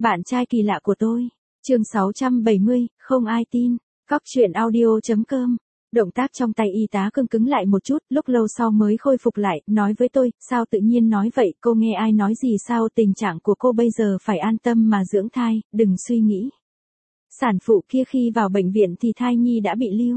Bạn trai kỳ lạ của tôi. Chương 670, không ai tin. Cóc truyện audio.com. Động tác trong tay y tá cứng lại một chút, lúc lâu sau mới khôi phục lại, nói với tôi, sao tự nhiên nói vậy, cô nghe ai nói gì sao, tình trạng của cô bây giờ phải an tâm mà dưỡng thai, đừng suy nghĩ. Sản phụ kia khi vào bệnh viện thì thai nhi đã bị lưu.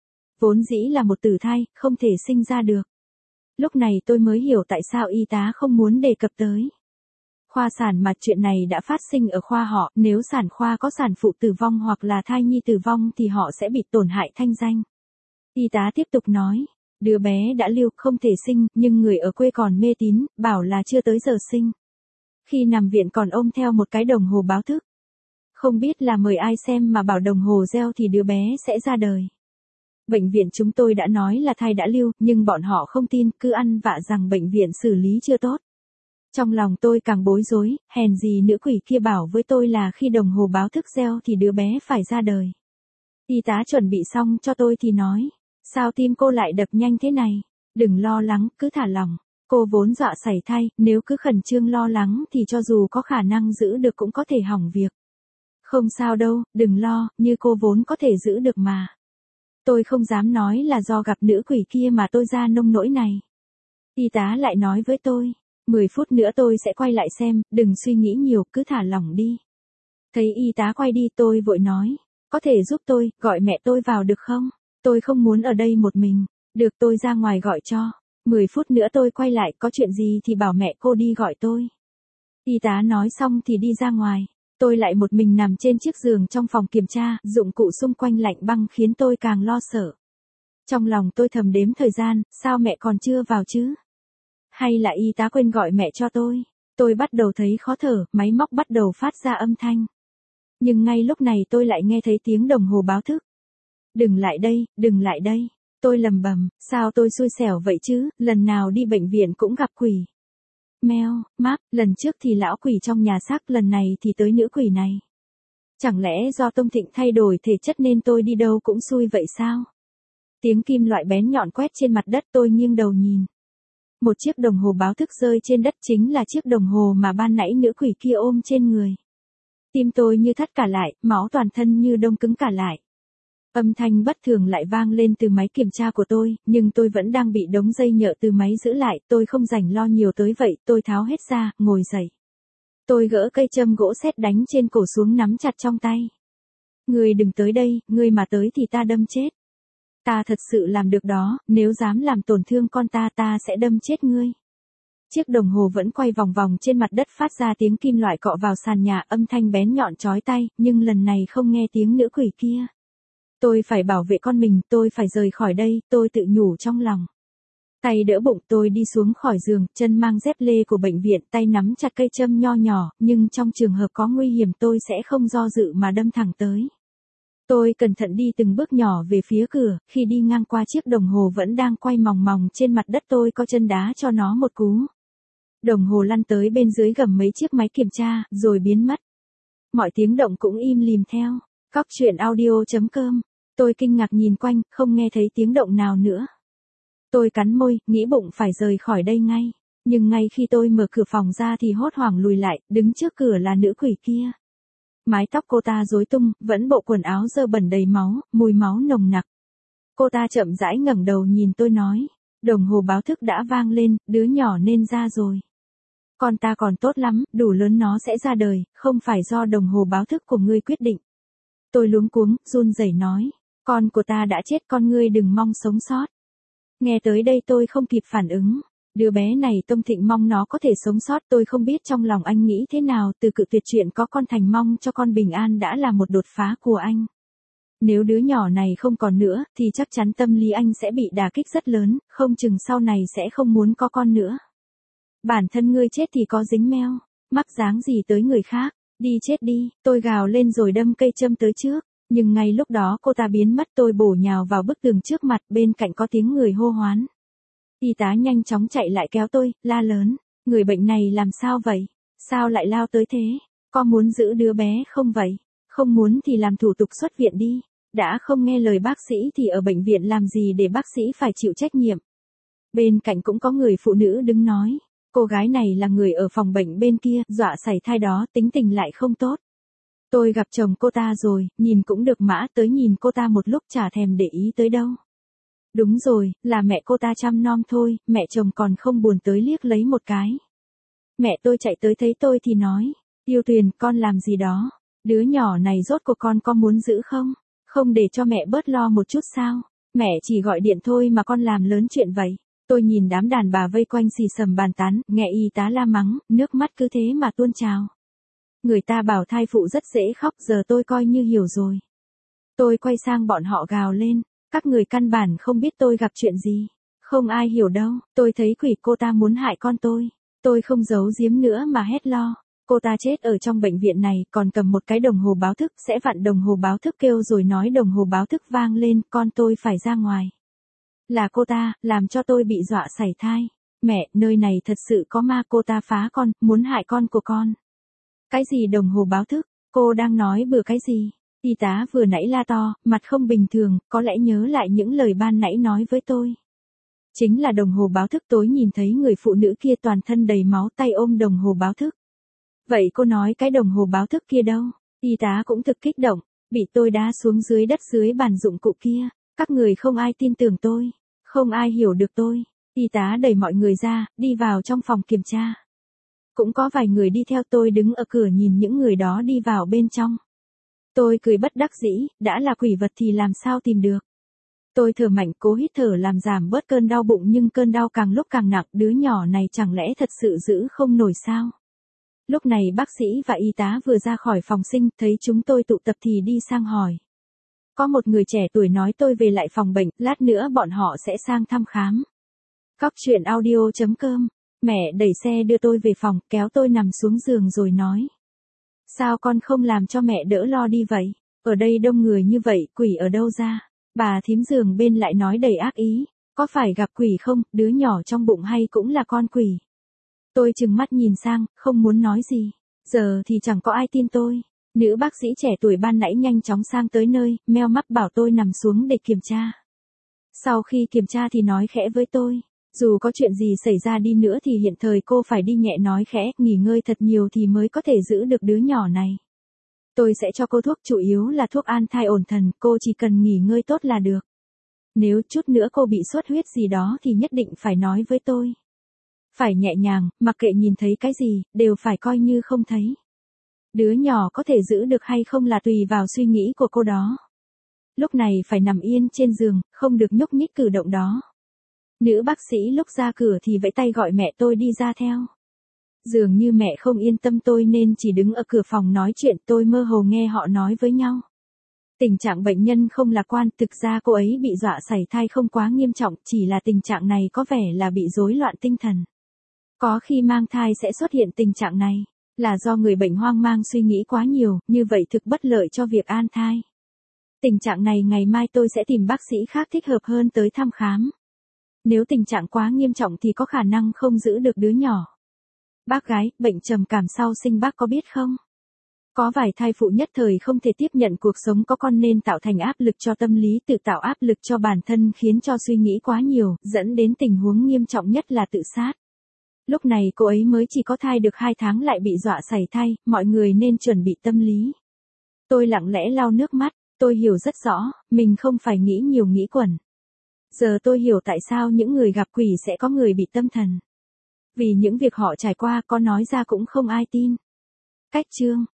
Vốn dĩ là một tử thai, không thể sinh ra được. Lúc này tôi mới hiểu tại sao y tá không muốn đề cập tới. Khoa sản mà chuyện này đã phát sinh ở khoa họ, nếu sản khoa có sản phụ tử vong hoặc là thai nhi tử vong thì họ sẽ bị tổn hại thanh danh. Y tá tiếp tục nói, đứa bé đã lưu không thể sinh, nhưng người ở quê còn mê tín, bảo là chưa tới giờ sinh. Khi nằm viện còn ôm theo một cái đồng hồ báo thức. Không biết là mời ai xem mà bảo đồng hồ reo thì đứa bé sẽ ra đời. Bệnh viện chúng tôi đã nói là thai đã lưu, nhưng bọn họ không tin, cứ ăn vạ rằng bệnh viện xử lý chưa tốt. Trong lòng tôi càng bối rối, hèn gì nữ quỷ kia bảo với tôi là khi đồng hồ báo thức reo thì đứa bé phải ra đời. Y tá chuẩn bị xong cho tôi thì nói, sao tim cô lại đập nhanh thế này? Đừng lo lắng, cứ thả lỏng. Cô vốn dọa sảy thai, nếu cứ khẩn trương lo lắng thì cho dù có khả năng giữ được cũng có thể hỏng việc. Không sao đâu, đừng lo, như cô vốn có thể giữ được mà. Tôi không dám nói là do gặp nữ quỷ kia mà tôi ra nông nỗi này. Y tá lại nói với tôi, 10 phút nữa tôi sẽ quay lại xem, đừng suy nghĩ nhiều, cứ thả lỏng đi. Thấy y tá quay đi tôi vội nói, có thể giúp tôi, gọi mẹ tôi vào được không? Tôi không muốn ở đây một mình, được tôi ra ngoài gọi cho. 10 phút nữa tôi quay lại, có chuyện gì thì bảo mẹ cô đi gọi tôi. Y tá nói xong thì đi ra ngoài. Tôi lại một mình nằm trên chiếc giường trong phòng kiểm tra, dụng cụ xung quanh lạnh băng khiến tôi càng lo sợ. Trong lòng tôi thầm đếm thời gian, sao mẹ còn chưa vào chứ? Hay là y tá quên gọi mẹ cho tôi? Tôi bắt đầu thấy khó thở, máy móc bắt đầu phát ra âm thanh. Nhưng ngay lúc này tôi lại nghe thấy tiếng đồng hồ báo thức. Đừng lại đây, đừng lại đây. Tôi lầm bầm, sao tôi xui xẻo vậy chứ, lần nào đi bệnh viện cũng gặp quỷ. Meo, map, lần trước thì lão quỷ trong nhà xác, lần này thì tới nữ quỷ này. Chẳng lẽ do Tông Thịnh thay đổi thể chất nên tôi đi đâu cũng xui vậy sao? Tiếng kim loại bén nhọn quét trên mặt đất, tôi nghiêng đầu nhìn. Một chiếc đồng hồ báo thức rơi trên đất, chính là chiếc đồng hồ mà ban nãy nữ quỷ kia ôm trên người. Tim tôi như thắt cả lại, máu toàn thân như đông cứng cả lại. Âm thanh bất thường lại vang lên từ máy kiểm tra của tôi, nhưng tôi vẫn đang bị đống dây nhợ từ máy giữ lại, tôi không rảnh lo nhiều tới vậy, tôi tháo hết ra, ngồi dậy. Tôi gỡ cây châm gỗ sét đánh trên cổ xuống nắm chặt trong tay. Ngươi đừng tới đây, ngươi mà tới thì ta đâm chết. Ta thật sự làm được đó, nếu dám làm tổn thương con ta, ta sẽ đâm chết ngươi. Chiếc đồng hồ vẫn quay vòng vòng trên mặt đất, phát ra tiếng kim loại cọ vào sàn nhà, âm thanh bén nhọn chói tai, nhưng lần này không nghe tiếng nữ quỷ kia. Tôi phải bảo vệ con mình, tôi phải rời khỏi đây, tôi tự nhủ trong lòng. Tay đỡ bụng, tôi đi xuống khỏi giường, chân mang dép lê của bệnh viện, tay nắm chặt cây châm nho nhỏ, nhưng trong trường hợp có nguy hiểm tôi sẽ không do dự mà đâm thẳng tới. Tôi cẩn thận đi từng bước nhỏ về phía cửa, khi đi ngang qua chiếc đồng hồ vẫn đang quay mòng mòng trên mặt đất tôi có chân đá cho nó một cú. Đồng hồ lăn tới bên dưới gầm mấy chiếc máy kiểm tra, rồi biến mất. Mọi tiếng động cũng im lìm theo. Cóc truyện audio.com. Tôi kinh ngạc nhìn quanh, không nghe thấy tiếng động nào nữa. Tôi cắn môi, nghĩ bụng phải rời khỏi đây ngay. Nhưng ngay khi tôi mở cửa phòng ra thì hốt hoảng lùi lại, đứng trước cửa là nữ quỷ kia. Mái tóc cô ta rối tung, vẫn bộ quần áo dơ bẩn đầy máu, mùi máu nồng nặc. Cô ta chậm rãi ngẩng đầu nhìn tôi nói, đồng hồ báo thức đã vang lên, đứa nhỏ nên ra rồi. Con ta còn tốt lắm, đủ lớn nó sẽ ra đời, không phải do đồng hồ báo thức của ngươi quyết định. Tôi luống cuống, run rẩy nói, con của ta đã chết, con ngươi đừng mong sống sót. Nghe tới đây tôi không kịp phản ứng. Đứa bé này Tông Thịnh mong nó có thể sống sót, tôi không biết trong lòng anh nghĩ thế nào, từ cự tuyệt chuyện có con thành mong cho con bình an đã là một đột phá của anh. Nếu đứa nhỏ này không còn nữa, thì chắc chắn tâm lý anh sẽ bị đả kích rất lớn, không chừng sau này sẽ không muốn có con nữa. Bản thân ngươi chết thì có dính meo, mắc dáng gì tới người khác, đi chết đi, tôi gào lên rồi đâm cây châm tới trước. Nhưng ngay lúc đó cô ta biến mất, tôi bổ nhào vào bức tường trước mặt, bên cạnh có tiếng người hô hoán. Y tá nhanh chóng chạy lại kéo tôi, la lớn, người bệnh này làm sao vậy? Sao lại lao tới thế? Có muốn giữ đứa bé không vậy? Không muốn thì làm thủ tục xuất viện đi. Đã không nghe lời bác sĩ thì ở bệnh viện làm gì để bác sĩ phải chịu trách nhiệm? Bên cạnh cũng có người phụ nữ đứng nói, Cô gái này là người ở phòng bệnh bên kia, dọa sảy thai đó, tính tình lại không tốt. Tôi gặp chồng cô ta rồi, nhìn cũng được mã, tới nhìn cô ta một lúc chả thèm để ý tới đâu. Đúng rồi, là mẹ cô ta chăm nom thôi, mẹ chồng còn không buồn tới liếc lấy một cái. Mẹ tôi chạy tới thấy tôi thì nói, Tiêu Tuyền, con làm gì đó? Đứa nhỏ này rốt cuộc con có muốn giữ không? Không để cho mẹ bớt lo một chút sao? Mẹ chỉ gọi điện thôi mà con làm lớn chuyện vậy. Tôi nhìn đám đàn bà vây quanh xì xầm bàn tán, nghe y tá la mắng, nước mắt cứ thế mà tuôn trào. Người ta bảo thai phụ rất dễ khóc, giờ tôi coi như hiểu rồi. Tôi quay sang bọn họ gào lên, các người căn bản không biết tôi gặp chuyện gì. Không ai hiểu đâu, tôi thấy quỷ cô ta muốn hại con tôi. Tôi không giấu giếm nữa mà hét lo. Cô ta chết ở trong bệnh viện này, còn cầm một cái đồng hồ báo thức, sẽ vặn đồng hồ báo thức kêu rồi nói đồng hồ báo thức vang lên, con tôi phải ra ngoài. Là cô ta, làm cho tôi bị dọa sảy thai. Mẹ, nơi này thật sự có ma, cô ta phá con, muốn hại con của con. Cái gì đồng hồ báo thức? Cô đang nói bừa cái gì? Y tá vừa nãy la to, mặt không bình thường, có lẽ nhớ lại những lời ban nãy nói với tôi. Chính là đồng hồ báo thức, tối nhìn thấy người phụ nữ kia toàn thân đầy máu, tay ôm đồng hồ báo thức. Vậy cô nói cái đồng hồ báo thức kia đâu? Y tá cũng thực kích động, bị tôi đá xuống dưới đất dưới bàn dụng cụ kia. Các người không ai tin tưởng tôi, không ai hiểu được tôi. Y tá đẩy mọi người ra, đi vào trong phòng kiểm tra. Cũng có vài người đi theo tôi đứng ở cửa nhìn những người đó đi vào bên trong. Tôi cười bất đắc dĩ, đã là quỷ vật thì làm sao tìm được. Tôi thở mạnh cố hít thở làm giảm bớt cơn đau bụng nhưng cơn đau càng lúc càng nặng, đứa nhỏ này chẳng lẽ thật sự giữ không nổi sao? Lúc này bác sĩ và y tá vừa ra khỏi phòng sinh, thấy chúng tôi tụ tập thì đi sang hỏi. Có một người trẻ tuổi nói tôi về lại phòng bệnh, lát nữa bọn họ sẽ sang thăm khám. Cóc truyện audio.com. Mẹ đẩy xe đưa tôi về phòng, kéo tôi nằm xuống giường rồi nói. Sao con không làm cho mẹ đỡ lo đi vậy? Ở đây đông người như vậy, quỷ ở đâu ra? Bà thím giường bên lại nói đầy ác ý. Có phải gặp quỷ không, đứa nhỏ trong bụng hay cũng là con quỷ? Tôi trừng mắt nhìn sang, không muốn nói gì. Giờ thì chẳng có ai tin tôi. Nữ bác sĩ trẻ tuổi ban nãy nhanh chóng sang tới nơi, meo mắt bảo tôi nằm xuống để kiểm tra. Sau khi kiểm tra thì nói khẽ với tôi. Dù có chuyện gì xảy ra đi nữa thì hiện thời cô phải đi nhẹ, nói khẽ, nghỉ ngơi thật nhiều thì mới có thể giữ được đứa nhỏ này. Tôi sẽ cho cô thuốc, chủ yếu là thuốc an thai ổn thần, cô chỉ cần nghỉ ngơi tốt là được. Nếu chút nữa cô bị xuất huyết gì đó thì nhất định phải nói với tôi. Phải nhẹ nhàng, mặc kệ nhìn thấy cái gì, đều phải coi như không thấy. Đứa nhỏ có thể giữ được hay không là tùy vào suy nghĩ của cô đó. Lúc này phải nằm yên trên giường, không được nhúc nhích cử động đó. Nữ bác sĩ lúc ra cửa thì vẫy tay gọi mẹ tôi đi ra theo. Dường như mẹ không yên tâm tôi nên chỉ đứng ở cửa phòng nói chuyện, tôi mơ hồ nghe họ nói với nhau. Tình trạng bệnh nhân không lạc quan, thực ra cô ấy bị dọa sảy thai không quá nghiêm trọng, chỉ là tình trạng này có vẻ là bị rối loạn tinh thần. Có khi mang thai sẽ xuất hiện tình trạng này, là do người bệnh hoang mang suy nghĩ quá nhiều, như vậy thực bất lợi cho việc an thai. Tình trạng này ngày mai tôi sẽ tìm bác sĩ khác thích hợp hơn tới thăm khám. Nếu tình trạng quá nghiêm trọng thì có khả năng không giữ được đứa nhỏ. Bác gái, bệnh trầm cảm sau sinh bác có biết không? Có vài thai phụ nhất thời không thể tiếp nhận cuộc sống có con nên tạo thành áp lực cho tâm lý, tự tạo áp lực cho bản thân khiến cho suy nghĩ quá nhiều, dẫn đến tình huống nghiêm trọng nhất là tự sát. Lúc này cô ấy mới chỉ có thai được 2 tháng lại bị dọa sảy thai, mọi người nên chuẩn bị tâm lý. Tôi lặng lẽ lau nước mắt, tôi hiểu rất rõ, mình không phải nghĩ nhiều nghĩ quẩn. Giờ tôi hiểu tại sao những người gặp quỷ sẽ có người bị tâm thần. Vì những việc họ trải qua có nói ra cũng không ai tin. Cách chương